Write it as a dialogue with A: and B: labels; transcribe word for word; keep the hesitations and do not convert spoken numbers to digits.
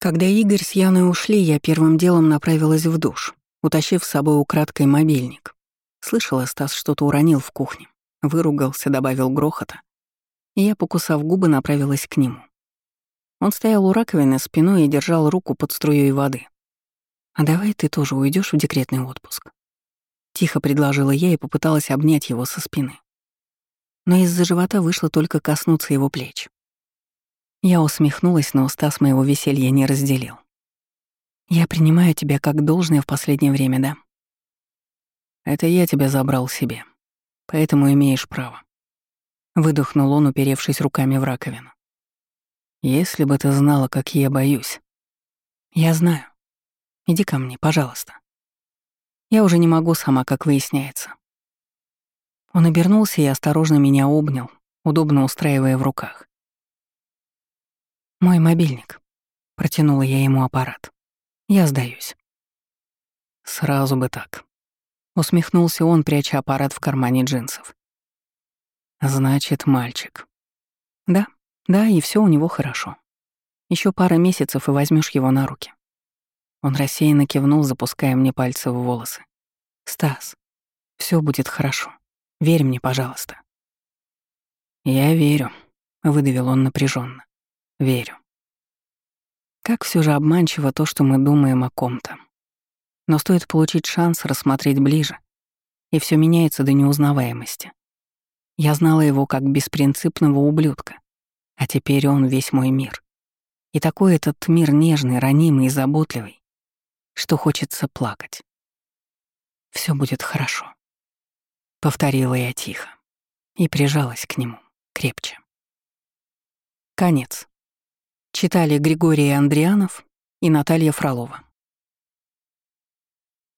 A: Когда Игорь с Яной ушли, я первым делом направилась в душ, утащив с собой украдкой мобильник. Слышала, Стас что-то уронил в кухне. Выругался, добавил грохота. И я, покусав губы, направилась к нему. Он стоял у раковины спиной и держал руку под струей воды. «А давай ты тоже уйдешь в декретный отпуск?» Тихо предложила я и попыталась обнять его со спины. Но из-за живота вышло только коснуться его плеч. Я усмехнулась, но Стас моего веселья не разделил. «Я принимаю тебя как должное в последнее время, да?» «Это я тебя забрал себе, поэтому имеешь право». Выдохнул он, уперевшись руками в раковину. «Если бы ты знала, как я боюсь». «Я знаю. Иди ко мне, пожалуйста. Я уже не могу сама, как выясняется». Он обернулся и осторожно меня обнял, удобно устраивая в руках. «Мой мобильник». Протянула я ему аппарат. «Я сдаюсь». «Сразу бы так». Усмехнулся он, пряча аппарат в кармане джинсов. «Значит, мальчик». «Да, да, и все у него хорошо. Еще пара месяцев, и возьмешь его на руки». Он рассеянно кивнул, запуская мне пальцы в волосы. «Стас, все будет хорошо. Верь мне, пожалуйста». «Я верю», — выдавил он напряженно. «Верю». Как все же обманчиво то, что мы думаем о ком-то. Но стоит получить шанс рассмотреть ближе, и все меняется до неузнаваемости. Я знала его как беспринципного ублюдка, а теперь он весь мой мир. И такой этот мир нежный, ранимый и заботливый, что хочется плакать. Все будет хорошо», — повторила я тихо и прижалась к нему крепче. Конец. Читали Григорий Андрианов и Наталья Фролова.